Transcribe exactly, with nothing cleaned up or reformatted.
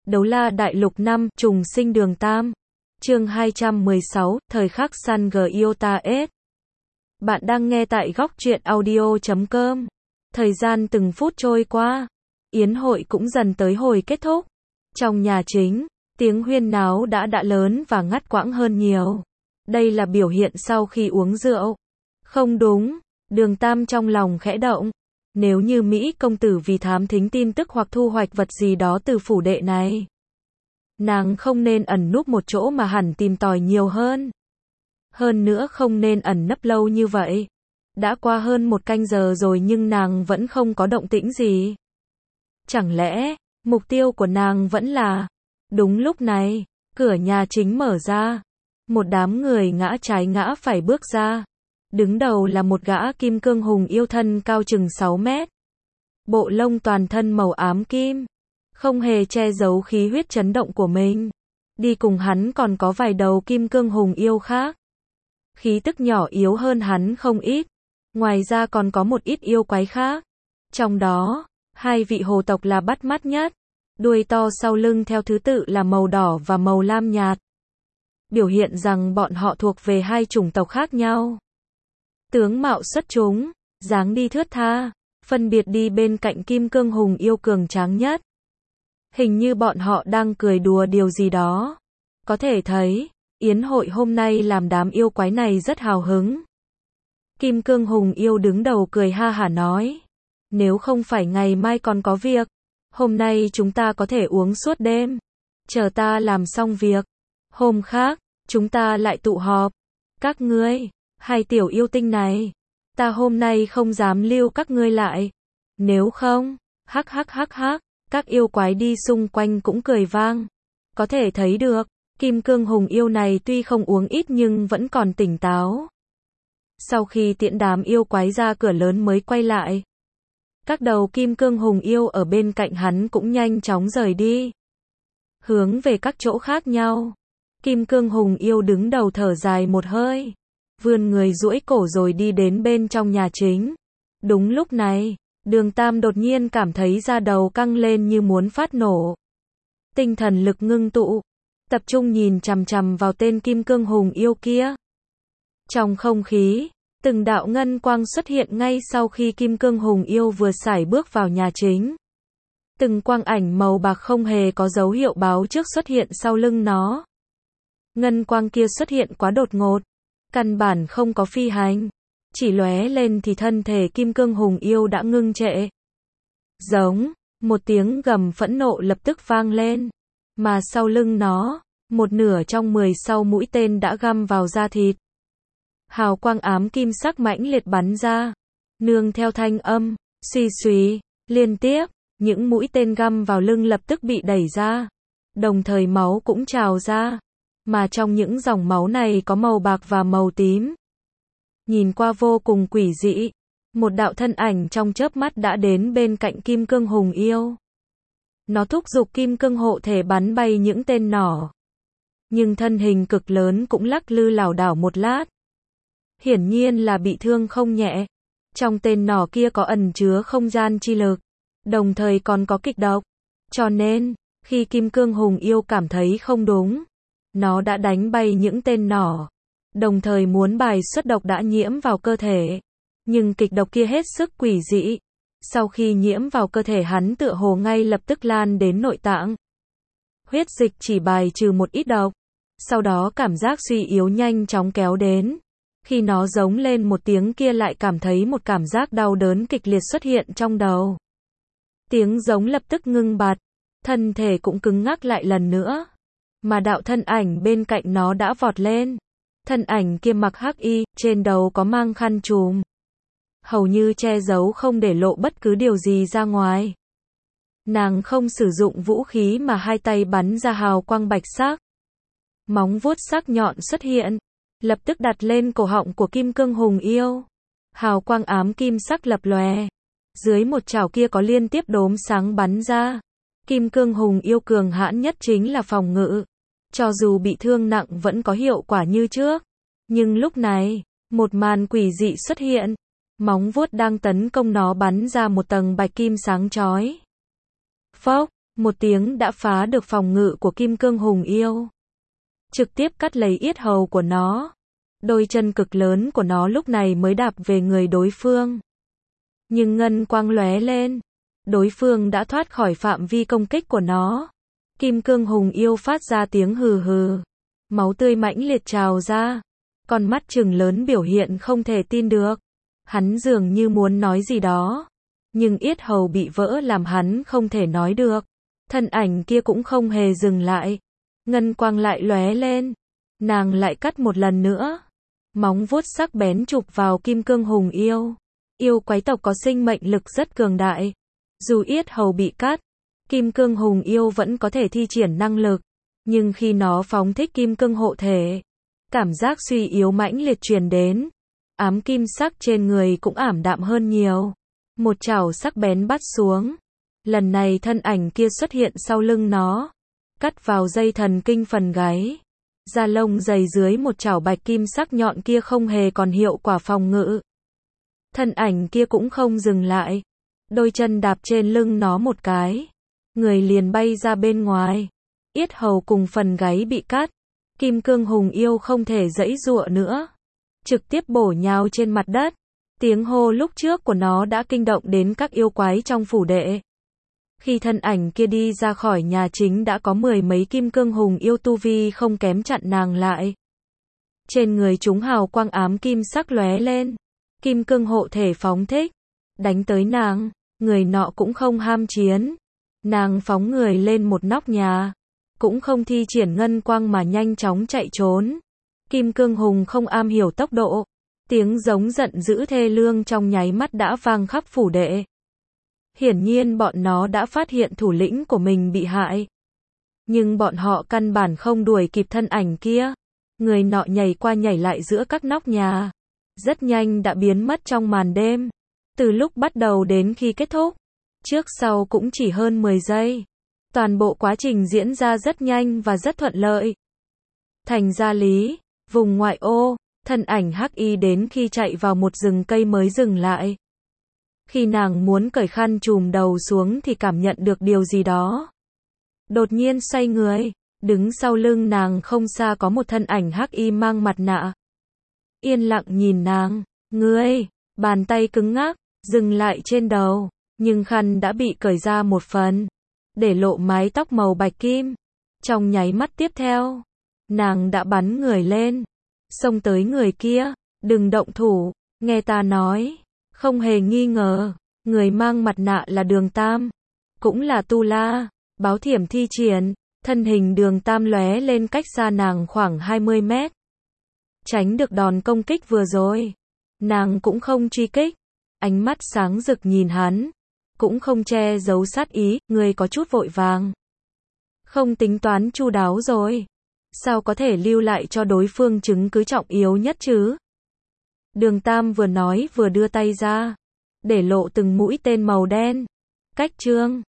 Đấu la đại lục năm, trùng sinh đường Tam. Chương hai trăm mười sáu, thời khắc San Giota S. Bạn đang nghe tại góc truyện audio chấm com. Thời gian từng phút trôi qua, yến hội cũng dần tới hồi kết thúc. Trong nhà chính, tiếng huyên náo đã đã lớn và ngắt quãng hơn nhiều. Đây là biểu hiện sau khi uống rượu. Không đúng, đường Tam trong lòng khẽ động. Nếu như Mỹ công tử vì thám thính tin tức hoặc thu hoạch vật gì đó từ phủ đệ này, nàng không nên ẩn núp một chỗ mà hẳn tìm tòi nhiều hơn. Hơn nữa không nên ẩn nấp lâu như vậy. Đã qua hơn một canh giờ rồi nhưng nàng vẫn không có động tĩnh gì. Chẳng lẽ, mục tiêu của nàng vẫn là... Đúng lúc này, cửa nhà chính mở ra. Một đám người ngã trái ngã phải bước ra. Đứng đầu là một gã kim cương hùng yêu thân cao chừng sáu mét. Bộ lông toàn thân màu ám kim. Không hề che giấu khí huyết chấn động của mình. Đi cùng hắn còn có vài đầu kim cương hùng yêu khác. Khí tức nhỏ yếu hơn hắn không ít. Ngoài ra còn có một ít yêu quái khác. Trong đó, hai vị hồ tộc là bắt mắt nhất. Đuôi to sau lưng theo thứ tự là màu đỏ và màu lam nhạt. Biểu hiện rằng bọn họ thuộc về hai chủng tộc khác nhau. Tướng mạo xuất chúng, dáng đi thướt tha, phân biệt đi bên cạnh kim cương hùng yêu cường tráng nhất. Hình như bọn họ đang cười đùa điều gì đó. Có thể thấy, yến hội hôm nay làm đám yêu quái này rất hào hứng. Kim cương hùng yêu đứng đầu cười ha hả nói. Nếu không phải ngày mai còn có việc, hôm nay chúng ta có thể uống suốt đêm. Chờ ta làm xong việc. Hôm khác, chúng ta lại tụ họp. Các ngươi, hai tiểu yêu tinh này, ta hôm nay không dám lưu các ngươi lại. Nếu không, hắc hắc hắc hắc, các yêu quái đi xung quanh cũng cười vang. Có thể thấy được, kim cương hùng yêu này tuy không uống ít nhưng vẫn còn tỉnh táo. Sau khi tiễn đám yêu quái ra cửa lớn mới quay lại. Các đầu kim cương hùng yêu ở bên cạnh hắn cũng nhanh chóng rời đi. Hướng về các chỗ khác nhau. Kim cương hùng yêu đứng đầu thở dài một hơi. Vươn người duỗi cổ rồi đi đến bên trong nhà chính. Đúng lúc này, đường Tam đột nhiên cảm thấy da đầu căng lên như muốn phát nổ. Tinh thần lực ngưng tụ. Tập trung nhìn chằm chằm vào tên kim cương hùng yêu kia. Trong không khí, từng đạo ngân quang xuất hiện ngay sau khi kim cương hùng yêu vừa sải bước vào nhà chính. Từng quang ảnh màu bạc không hề có dấu hiệu báo trước xuất hiện sau lưng nó. Ngân quang kia xuất hiện quá đột ngột. Căn bản không có phi hành. Chỉ lóe lên thì thân thể kim cương hùng yêu đã ngưng trệ. Giống, một tiếng gầm phẫn nộ lập tức vang lên. Mà sau lưng nó, một nửa trong mười sau mũi tên đã găm vào da thịt. Hào quang ám kim sắc mãnh liệt bắn ra. Nương theo thanh âm, suy suy, liên tiếp, những mũi tên găm vào lưng lập tức bị đẩy ra. Đồng thời máu cũng trào ra. Mà trong những dòng máu này có màu bạc và màu tím. Nhìn qua vô cùng quỷ dị. Một đạo thân ảnh trong chớp mắt đã đến bên cạnh kim cương hùng yêu. Nó thúc giục kim cương hộ thể bắn bay những tên nỏ. Nhưng thân hình cực lớn cũng lắc lư lảo đảo một lát. Hiển nhiên là bị thương không nhẹ. Trong tên nỏ kia có ẩn chứa không gian chi lực. Đồng thời còn có kịch độc. Cho nên, khi kim cương hùng yêu cảm thấy không đúng, nó đã đánh bay những tên nỏ. Đồng thời muốn bài xuất độc đã nhiễm vào cơ thể. Nhưng kịch độc kia hết sức quỷ dị. Sau khi nhiễm vào cơ thể hắn tựa hồ ngay lập tức lan đến nội tạng. Huyết dịch chỉ bài trừ một ít độc. Sau đó cảm giác suy yếu nhanh chóng kéo đến. Khi nó giống lên một tiếng kia lại cảm thấy một cảm giác đau đớn kịch liệt xuất hiện trong đầu. Tiếng giống lập tức ngưng bặt. Thân thể cũng cứng ngắc lại lần nữa. Mà đạo thân ảnh bên cạnh nó đã vọt lên. Thân ảnh kia mặc hắc y, trên đầu có mang khăn trùm. Hầu như che giấu không để lộ bất cứ điều gì ra ngoài. Nàng không sử dụng vũ khí mà hai tay bắn ra hào quang bạch sắc. Móng vuốt sắc nhọn xuất hiện. Lập tức đặt lên cổ họng của kim cương hùng yêu. Hào quang ám kim sắc lập lòe. Dưới một chảo kia có liên tiếp đốm sáng bắn ra. Kim cương hùng yêu cường hãn nhất chính là phòng ngự. Cho dù bị thương nặng vẫn có hiệu quả như trước. Nhưng lúc này, một màn quỷ dị xuất hiện. Móng vuốt đang tấn công nó bắn ra một tầng bạch kim sáng chói. Phốc, Một tiếng đã phá được phòng ngự của Kim Cương Hùng Yêu. Trực tiếp cắt lấy yết hầu của nó. Đôi chân cực lớn của nó lúc này mới đạp về người đối phương. Nhưng ngân quang lóe lên. Đối phương đã thoát khỏi phạm vi công kích của nó. Kim Cương Hùng Yêu phát ra tiếng hừ hừ. Máu tươi mãnh liệt trào ra. Con mắt trừng lớn biểu hiện không thể tin được. Hắn dường như muốn nói gì đó. Nhưng yết hầu bị vỡ làm hắn không thể nói được. Thân ảnh kia cũng không hề dừng lại. Ngân quang lại lóe lên. Nàng lại cắt một lần nữa. Móng vuốt sắc bén chụp vào Kim Cương Hùng Yêu. Yêu quái tộc có sinh mệnh lực rất cường đại. Dù yết hầu bị cắt, Kim Cương Hùng Yêu vẫn có thể thi triển năng lực. Nhưng khi nó phóng thích Kim Cương hộ thể, cảm giác suy yếu mãnh liệt truyền đến. Ám kim sắc trên người cũng ảm đạm hơn nhiều. Một chảo sắc bén bắt xuống. Lần này thân ảnh kia xuất hiện sau lưng nó. Cắt vào dây thần kinh phần gáy. Da lông dày dưới một chảo bạch kim sắc nhọn kia không hề còn hiệu quả phòng ngự. Thân ảnh kia cũng không dừng lại. Đôi chân đạp trên lưng nó một cái. Người liền bay ra bên ngoài. Yết hầu cùng phần gáy bị cắt. Kim Cương Hùng Yêu không thể giãy giụa nữa. Trực tiếp bổ nhào trên mặt đất. Tiếng hô lúc trước của nó đã kinh động đến các yêu quái trong phủ đệ. Khi thân ảnh kia đi ra khỏi nhà chính đã có mười mấy Kim Cương Hùng Yêu tu vi không kém chặn nàng lại. Trên người chúng hào quang ám kim sắc lóe lên. Kim Cương hộ thể phóng thích. Đánh tới nàng. Người nọ cũng không ham chiến. Nàng phóng người lên một nóc nhà. Cũng không thi triển ngân quang mà nhanh chóng chạy trốn. Kim Cương Hùng không am hiểu tốc độ. Tiếng giống giận dữ thê lương trong nháy mắt đã vang khắp phủ đệ. Hiển nhiên bọn nó đã phát hiện thủ lĩnh của mình bị hại. Nhưng bọn họ căn bản không đuổi kịp thân ảnh kia. Người nọ nhảy qua nhảy lại giữa các nóc nhà. Rất nhanh đã biến mất trong màn đêm. Từ lúc bắt đầu đến khi kết thúc. Trước sau cũng chỉ hơn mười giây. Toàn bộ quá trình diễn ra rất nhanh và rất thuận lợi. Thành Gia Lý, vùng ngoại ô, thân ảnh hắc y đến khi chạy vào một rừng cây mới dừng lại. Khi nàng muốn cởi khăn trùm đầu xuống thì cảm nhận được điều gì đó. Đột nhiên xoay người, đứng sau lưng nàng không xa có một thân ảnh hắc y mang mặt nạ. Yên lặng nhìn nàng, ngươi, bàn tay cứng ngắc, dừng lại trên đầu, nhưng khăn đã bị cởi ra một phần, để lộ mái tóc màu bạch kim. Trong nháy mắt tiếp theo, nàng đã bắn người lên, xông tới người kia, đừng động thủ, nghe ta nói. Không hề nghi ngờ, người mang mặt nạ là Đường Tam, cũng là Tu La. Báo thiểm thi triển, thân hình Đường Tam lóe lên cách xa nàng khoảng hai mươi mét. Tránh được đòn công kích vừa rồi. Nàng cũng không truy kích, ánh mắt sáng rực nhìn hắn, cũng không che giấu sát ý, người có chút vội vàng. Không tính toán chu đáo rồi. Sao có thể lưu lại cho đối phương chứng cứ trọng yếu nhất chứ? Đường Tam vừa nói vừa đưa tay ra, để lộ từng mũi tên màu đen. Cách chương